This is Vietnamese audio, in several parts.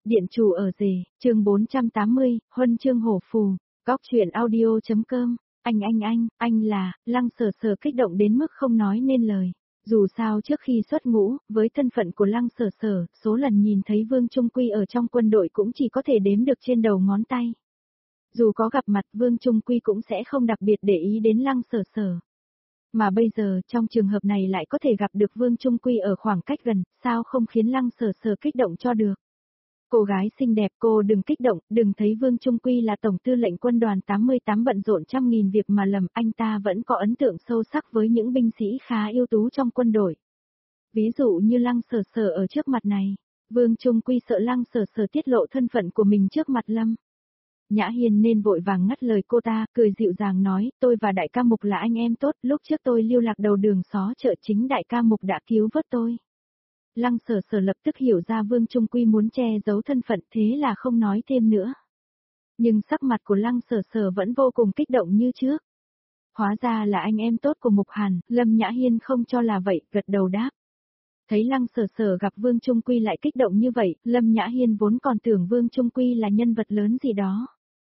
Điện chủ ở rể, chương 480, huân chương hổ phù, góc truyện audio.com, anh là, Lăng Sở Sở kích động đến mức không nói nên lời. Dù sao trước khi xuất ngũ, với thân phận của Lăng Sở Sở, số lần nhìn thấy Vương Trung Quy ở trong quân đội cũng chỉ có thể đếm được trên đầu ngón tay. Dù có gặp mặt Vương Trung Quy cũng sẽ không đặc biệt để ý đến Lăng Sở Sở. Mà bây giờ trong trường hợp này lại có thể gặp được Vương Trung Quy ở khoảng cách gần, sao không khiến Lăng Sở Sở kích động cho được. Cô gái xinh đẹp, cô đừng kích động, đừng thấy Vương Trung Quy là tổng tư lệnh quân đoàn 88 bận rộn trăm nghìn việc mà lầm, anh ta vẫn có ấn tượng sâu sắc với những binh sĩ khá ưu tú trong quân đội. Ví dụ như Lăng Sở Sở ở trước mặt này, Vương Trung Quy sợ Lăng Sở Sở tiết lộ thân phận của mình trước mặt Lâm Nhã Hiên nên vội vàng ngắt lời cô ta, cười dịu dàng nói, tôi và đại ca Mục là anh em tốt, lúc trước tôi lưu lạc đầu đường xó chợ chính đại ca Mục đã cứu vớt tôi. Lăng Sở Sở lập tức hiểu ra Vương Trung Quy muốn che giấu thân phận, thế là không nói thêm nữa. Nhưng sắc mặt của Lăng Sở Sở vẫn vô cùng kích động như trước. Hóa ra là anh em tốt của Mục Hàn, Lâm Nhã Hiên không cho là vậy, gật đầu đáp. Thấy Lăng Sở Sở gặp Vương Trung Quy lại kích động như vậy, Lâm Nhã Hiên vốn còn tưởng Vương Trung Quy là nhân vật lớn gì đó.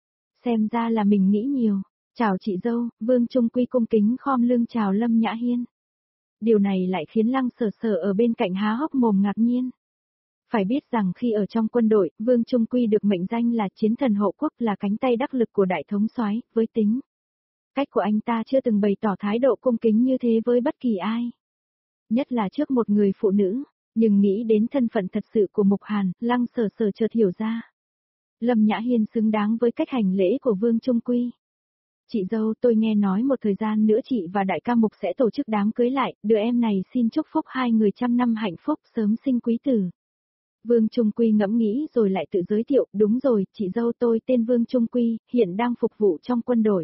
Xem ra là mình nghĩ nhiều. Chào chị dâu, Vương Trung Quy cung kính khom lưng chào Lâm Nhã Hiên. Điều này lại khiến Lăng Sở Sở ở bên cạnh há hốc mồm ngạc nhiên. Phải biết rằng khi ở trong quân đội, Vương Trung Quy được mệnh danh là chiến thần hộ quốc, là cánh tay đắc lực của đại thống soái, với tính cách của anh ta chưa từng bày tỏ thái độ cung kính như thế với bất kỳ ai. Nhất là trước một người phụ nữ, nhưng nghĩ đến thân phận thật sự của Mục Hàn, Lăng Sở Sở chợt hiểu ra. Lâm Nhã Hiên xứng đáng với cách hành lễ của Vương Trung Quy. Chị dâu, tôi nghe nói một thời gian nữa chị và đại ca Mục sẽ tổ chức đám cưới lại, đứa em này xin chúc phúc hai người trăm năm hạnh phúc, sớm sinh quý tử. Vương Trung Quy ngẫm nghĩ rồi lại tự giới thiệu, đúng rồi, chị dâu tôi tên Vương Trung Quy, hiện đang phục vụ trong quân đội.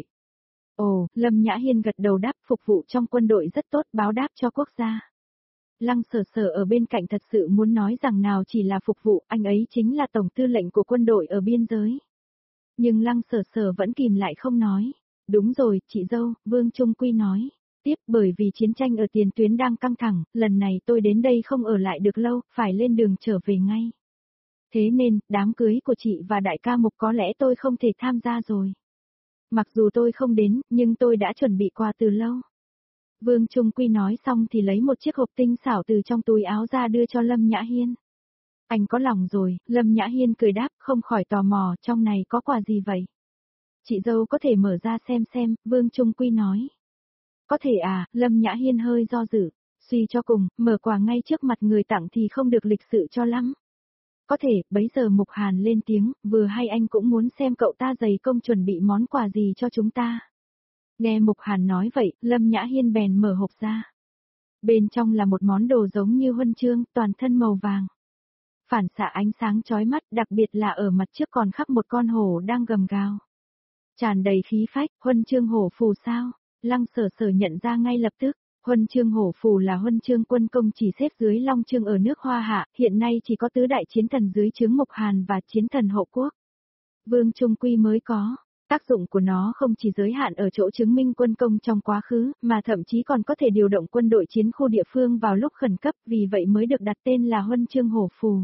Ồ, Lâm Nhã Hiên gật đầu đáp, phục vụ trong quân đội rất tốt, báo đáp cho quốc gia. Lăng Sở Sở ở bên cạnh thật sự muốn nói rằng nào chỉ là phục vụ, anh ấy chính là tổng tư lệnh của quân đội ở biên giới. Nhưng Lăng Sở Sở vẫn kìm lại không nói. Đúng rồi, chị dâu, Vương Trung Quy nói. Tiếp, bởi vì chiến tranh ở tiền tuyến đang căng thẳng, lần này tôi đến đây không ở lại được lâu, phải lên đường trở về ngay. Thế nên, đám cưới của chị và đại ca Mục có lẽ tôi không thể tham gia rồi. Mặc dù tôi không đến, nhưng tôi đã chuẩn bị quà từ lâu. Vương Trung Quy nói xong thì lấy một chiếc hộp tinh xảo từ trong túi áo ra đưa cho Lâm Nhã Hiên. Anh có lòng rồi, Lâm Nhã Hiên cười đáp, không khỏi tò mò, trong này có quà gì vậy? Chị dâu có thể mở ra xem, Vương Trung Quy nói. Có thể à, Lâm Nhã Hiên hơi do dự, suy cho cùng, mở quà ngay trước mặt người tặng thì không được lịch sự cho lắm. Có thể, bấy giờ Mục Hàn lên tiếng, vừa hay anh cũng muốn xem cậu ta dày công chuẩn bị món quà gì cho chúng ta. Nghe Mục Hàn nói vậy, Lâm Nhã Hiên bèn mở hộp ra. Bên trong là một món đồ giống như huân chương, toàn thân màu vàng. Phản xạ ánh sáng chói mắt, đặc biệt là ở mặt trước còn khắc một con hổ đang gầm gào. Tràn đầy khí phách, huân chương hổ phù sao? Lăng Sở Sở nhận ra ngay lập tức, huân chương hổ phù là huân chương quân công chỉ xếp dưới long chương ở nước Hoa Hạ, hiện nay chỉ có tứ đại chiến thần dưới trướng Mục Hàn và chiến thần hộ quốc. Vương Trung Quy mới có. Tác dụng của nó không chỉ giới hạn ở chỗ chứng minh quân công trong quá khứ, mà thậm chí còn có thể điều động quân đội chiến khu địa phương vào lúc khẩn cấp, vì vậy mới được đặt tên là huân chương hổ phù.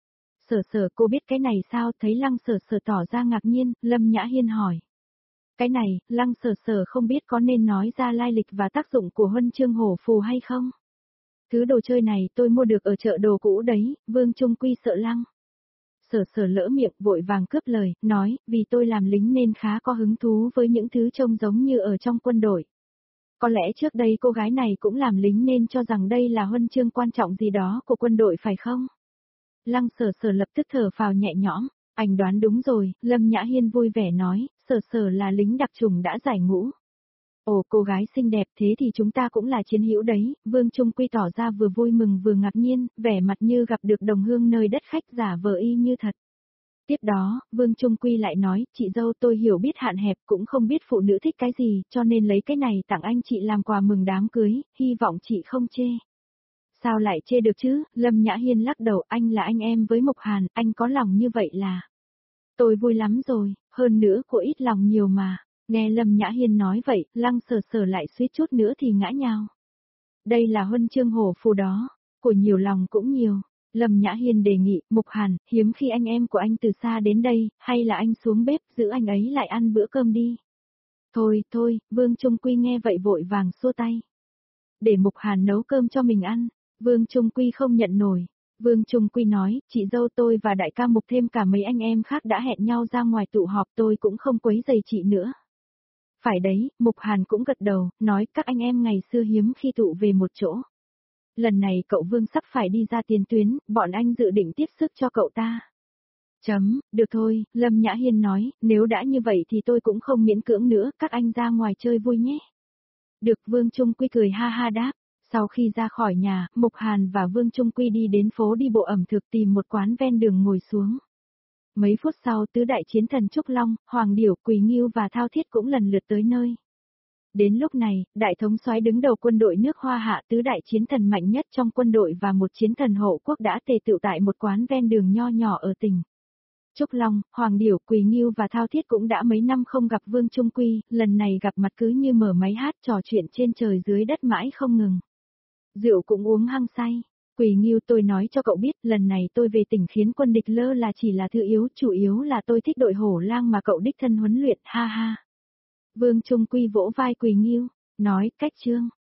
Sở Sở, cô biết cái này sao? Thấy Lăng Sở Sở tỏ ra ngạc nhiên, Lâm Nhã Hiên hỏi. Cái này, Lăng Sở Sở không biết có nên nói ra lai lịch và tác dụng của huân chương hổ phù hay không? Thứ đồ chơi này tôi mua được ở chợ đồ cũ đấy, Vương Trung Quy sợ Lăng Sở Sở lỡ miệng vội vàng cướp lời, nói, vì tôi làm lính nên khá có hứng thú với những thứ trông giống như ở trong quân đội. Có lẽ trước đây cô gái này cũng làm lính nên cho rằng đây là huân chương quan trọng gì đó của quân đội phải không? Lăng Sở Sở lập tức thở phào nhẹ nhõm, anh đoán đúng rồi, Lâm Nhã Hiên vui vẻ nói, Sở Sở là lính đặc chủng đã giải ngũ. Ồ, cô gái xinh đẹp, thế thì chúng ta cũng là chiến hữu đấy, Vương Trung Quy tỏ ra vừa vui mừng vừa ngạc nhiên, vẻ mặt như gặp được đồng hương nơi đất khách, giả vờ y như thật. Tiếp đó, Vương Trung Quy lại nói, chị dâu tôi hiểu biết hạn hẹp, cũng không biết phụ nữ thích cái gì, cho nên lấy cái này tặng anh chị làm quà mừng đám cưới, hy vọng chị không chê. Sao lại chê được chứ? Lâm Nhã Hiên lắc đầu, anh là anh em với Mục Hàn, anh có lòng như vậy là. Tôi vui lắm rồi, hơn nữa cô ít lòng nhiều mà. Nghe Lâm Nhã Hiên nói vậy, Lăng Sở Sở lại suýt chút nữa thì ngã nhào. Đây là huân chương hổ phù đó, của nhiều lòng cũng nhiều. Lâm Nhã Hiên đề nghị, Mục Hàn, hiếm khi anh em của anh từ xa đến đây, hay là anh xuống bếp giữ anh ấy lại ăn bữa cơm đi. Thôi, thôi, Vương Trung Quy nghe vậy vội vàng xua tay. Để Mục Hàn nấu cơm cho mình ăn, Vương Trung Quy không nhận nổi. Vương Trung Quy nói, chị dâu tôi và đại ca Mục thêm cả mấy anh em khác đã hẹn nhau ra ngoài tụ họp, tôi cũng không quấy rầy chị nữa. Phải đấy, Mục Hàn cũng gật đầu, nói các anh em ngày xưa hiếm khi tụ về một chỗ. Lần này cậu Vương sắp phải đi ra tiền tuyến, bọn anh dự định tiếp sức cho cậu ta. Được thôi, Lâm Nhã Hiên nói, nếu đã như vậy thì tôi cũng không miễn cưỡng nữa, các anh ra ngoài chơi vui nhé. Được, Vương Trung Quy cười ha ha đáp. Sau khi ra khỏi nhà, Mục Hàn và Vương Trung Quy đi đến phố đi bộ ẩm thực tìm một quán ven đường ngồi xuống. Mấy phút sau tứ đại chiến thần Trúc Long, Hoàng Điểu, Quỳ Ngưu và Thao Thiết cũng lần lượt tới nơi. Đến lúc này, đại thống soái đứng đầu quân đội nước Hoa Hạ tứ đại chiến thần mạnh nhất trong quân đội và một chiến thần hộ quốc đã tề tựu tại một quán ven đường nho nhỏ ở tỉnh. Trúc Long, Hoàng Điểu, Quỳ Ngưu và Thao Thiết cũng đã mấy năm không gặp Vương Trung Quy, lần này gặp mặt cứ như mở máy hát trò chuyện trên trời dưới đất mãi không ngừng. Rượu cũng uống hăng say. Quỳ Ngưu, tôi nói cho cậu biết, lần này tôi về tỉnh khiến quân địch lơ là chỉ là thứ yếu, chủ yếu là tôi thích đội hổ lang mà cậu đích thân huấn luyện, ha ha. Vương Trung Quy vỗ vai Quỳ Ngưu, nói, cách trương.